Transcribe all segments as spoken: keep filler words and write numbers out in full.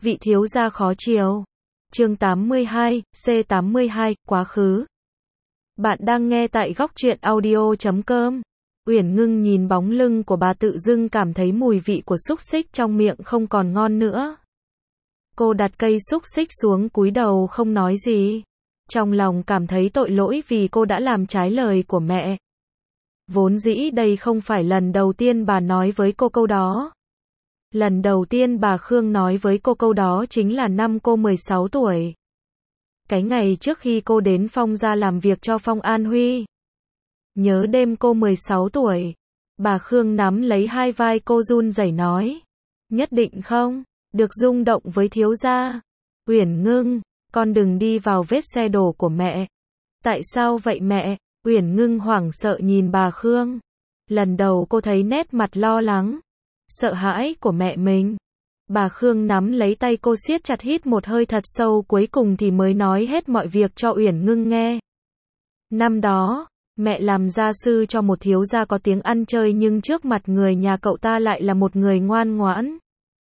vị thiếu gia khó chiều. Chương tám mươi hai, C tám mươi hai, quá khứ. Bạn đang nghe tại góc truyện audio chấm com. Uyển Ngưng nhìn bóng lưng của bà tự dưng cảm thấy mùi vị của xúc xích trong miệng không còn ngon nữa. Cô đặt cây xúc xích xuống cúi đầu không nói gì. Trong lòng cảm thấy tội lỗi vì cô đã làm trái lời của mẹ. Vốn dĩ đây không phải lần đầu tiên bà nói với cô câu đó. Lần đầu tiên bà Khương nói với cô câu đó chính là năm cô mười sáu tuổi. Cái ngày trước khi cô đến Phong gia làm việc cho Phong An Huy. Nhớ đêm cô mười sáu tuổi. Bà Khương nắm lấy hai vai cô run rẩy nói. Nhất định không, được rung động với thiếu gia. Uyển Ngưng, con đừng đi vào vết xe đổ của mẹ. Tại sao vậy mẹ? Uyển Ngưng hoảng sợ nhìn bà Khương. Lần đầu cô thấy nét mặt lo lắng, sợ hãi của mẹ mình. Bà Khương nắm lấy tay cô siết chặt, hít một hơi thật sâu, cuối cùng thì mới nói hết mọi việc cho Uyển Ngưng nghe. Năm đó, mẹ làm gia sư cho một thiếu gia có tiếng ăn chơi nhưng trước mặt người nhà cậu ta lại là một người ngoan ngoãn.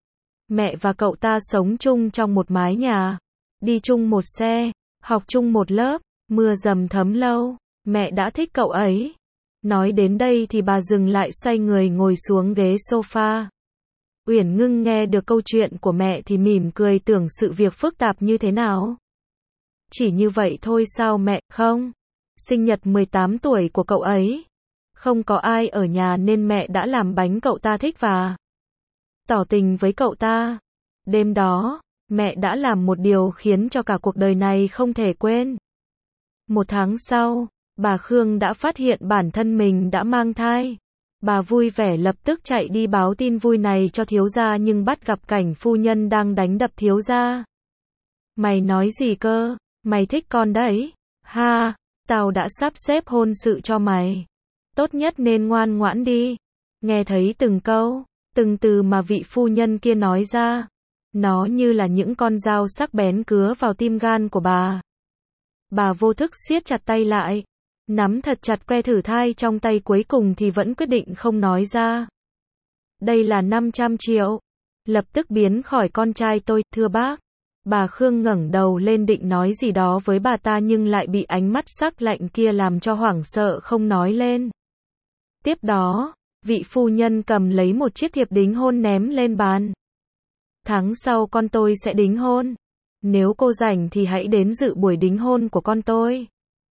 Mẹ và cậu ta sống chung trong một mái nhà, đi chung một xe, học chung một lớp, mưa dầm thấm lâu, mẹ đã thích cậu ấy. Nói đến đây thì bà dừng lại, xoay người ngồi xuống ghế sofa. Uyển Ngưng nghe được câu chuyện của mẹ thì mỉm cười, tưởng sự việc phức tạp như thế nào. Chỉ như vậy thôi sao mẹ? Không. Sinh nhật mười tám tuổi của cậu ấy. Không có ai ở nhà nên mẹ đã làm bánh cậu ta thích và tỏ tình với cậu ta. Đêm đó, mẹ đã làm một điều khiến cho cả cuộc đời này không thể quên. Một tháng sau, bà Khương đã phát hiện bản thân mình đã mang thai. Bà vui vẻ lập tức chạy đi báo tin vui này cho thiếu gia nhưng bắt gặp cảnh phu nhân đang đánh đập thiếu gia. Mày nói gì cơ? Mày thích con đấy? Ha, tao đã sắp xếp hôn sự cho mày. Tốt nhất nên ngoan ngoãn đi. Nghe thấy từng câu, từng từ mà vị phu nhân kia nói ra, nó như là những con dao sắc bén cứa vào tim gan của bà. Bà vô thức siết chặt tay lại, nắm thật chặt que thử thai trong tay, cuối cùng thì vẫn quyết định không nói ra. Đây là năm trăm triệu. Lập tức biến khỏi con trai tôi, thưa bác. Bà Khương ngẩng đầu lên định nói gì đó với bà ta nhưng lại bị ánh mắt sắc lạnh kia làm cho hoảng sợ không nói lên. Tiếp đó, vị phu nhân cầm lấy một chiếc thiệp đính hôn ném lên bàn. Tháng sau con tôi sẽ đính hôn. Nếu cô rảnh thì hãy đến dự buổi đính hôn của con tôi.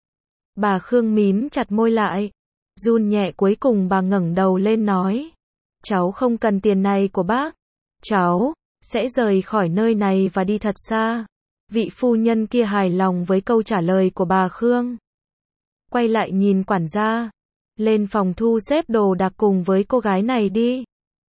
Bà Khương mím chặt môi lại, run nhẹ, cuối cùng bà ngẩng đầu lên nói. Cháu không cần tiền này của bác. Cháu sẽ rời khỏi nơi này và đi thật xa. Vị phu nhân kia hài lòng với câu trả lời của bà Khương. Quay lại nhìn quản gia. Lên phòng thu xếp đồ đạc cùng với cô gái này đi.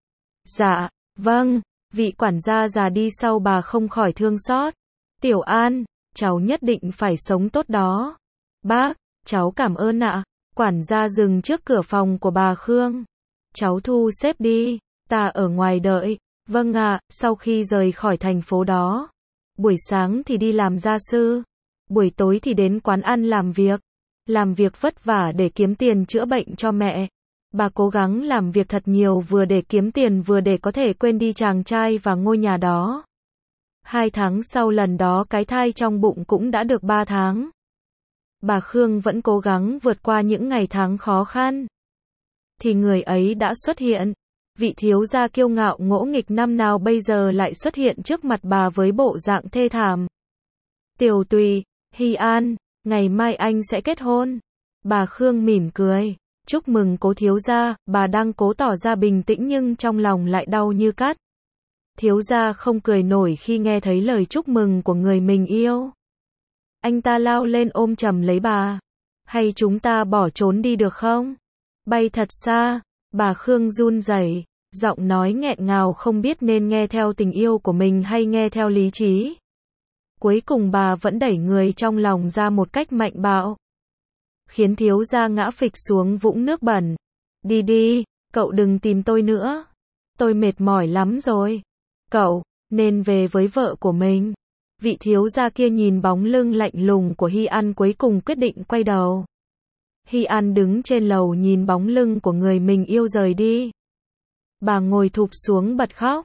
Dạ, vâng. Vị quản gia già đi sau bà không khỏi thương xót. Tiểu An, cháu nhất định phải sống tốt đó. Bác, cháu cảm ơn ạ. Quản gia dừng trước cửa phòng của bà Khương. Cháu thu xếp đi, ta ở ngoài đợi. Vâng ạ. Sau khi rời khỏi thành phố đó, buổi sáng thì đi làm gia sư, buổi tối thì đến quán ăn làm việc. Làm việc vất vả để kiếm tiền chữa bệnh cho mẹ. Bà cố gắng làm việc thật nhiều, vừa để kiếm tiền vừa để có thể quên đi chàng trai và ngôi nhà đó. Hai tháng sau lần đó cái thai trong bụng cũng đã được ba tháng. Bà Khương vẫn cố gắng vượt qua những ngày tháng khó khăn. Thì người ấy đã xuất hiện. Vị thiếu gia kiêu ngạo ngỗ nghịch năm nào bây giờ lại xuất hiện trước mặt bà với bộ dạng thê thảm. Tiểu Tùy, Hy An, ngày mai anh sẽ kết hôn. Bà Khương mỉm cười. Chúc mừng cố thiếu gia. Bà đang cố tỏ ra bình tĩnh nhưng trong lòng lại đau như cắt. Thiếu gia không cười nổi khi nghe thấy lời chúc mừng của người mình yêu. Anh ta lao lên ôm chầm lấy bà. Hay chúng ta bỏ trốn đi được không? Bay thật xa. Bà Khương run rẩy, giọng nói nghẹn ngào không biết nên nghe theo tình yêu của mình hay nghe theo lý trí. Cuối cùng bà vẫn đẩy người trong lòng ra một cách mạnh bạo, khiến thiếu gia ngã phịch xuống vũng nước bẩn. Đi đi, cậu đừng tìm tôi nữa. Tôi mệt mỏi lắm rồi. Cậu nên về với vợ của mình. Vị thiếu gia kia nhìn bóng lưng lạnh lùng của Hy An cuối cùng quyết định quay đầu. Hy An đứng trên lầu nhìn bóng lưng của người mình yêu rời đi. Bà ngồi thụp xuống bật khóc.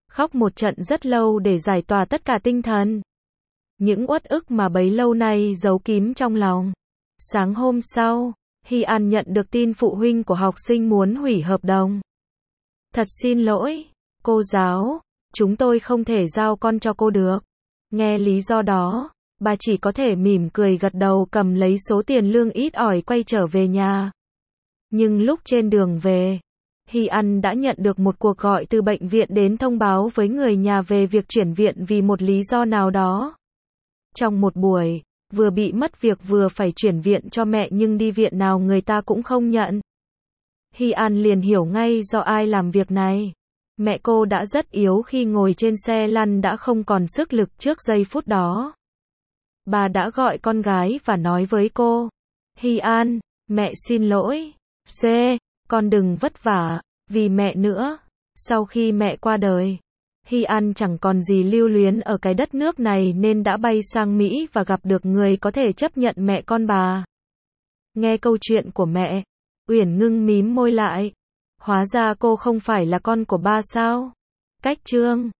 khóc một trận rất lâu để giải tỏa tất cả tinh thần. Những uất ức mà bấy lâu nay giấu kín trong lòng. Sáng hôm sau, Hy An nhận được tin phụ huynh của học sinh muốn hủy hợp đồng. Thật xin lỗi, cô giáo, chúng tôi không thể giao con cho cô được. Nghe lý do đó, bà chỉ có thể mỉm cười gật đầu cầm lấy số tiền lương ít ỏi quay trở về nhà. Nhưng lúc trên đường về, Hy An đã nhận được một cuộc gọi từ bệnh viện đến thông báo với người nhà về việc chuyển viện vì một lý do nào đó. Trong một buổi, vừa bị mất việc vừa phải chuyển viện cho mẹ nhưng đi viện nào người ta cũng không nhận. Hy An liền hiểu ngay do ai làm việc này. Mẹ cô đã rất yếu khi ngồi trên xe lăn đã không còn sức lực trước giây phút đó. Bà đã gọi con gái và nói với cô. Hy An, mẹ xin lỗi. C, con đừng vất vả, vì mẹ nữa. Sau khi mẹ qua đời, Hy An chẳng còn gì lưu luyến ở cái đất nước này nên đã bay sang Mỹ và gặp được người có thể chấp nhận mẹ con bà. Nghe câu chuyện của mẹ, Uyển Ngưng mím môi lại. Hóa ra cô không phải là con của ba sao? Cách chương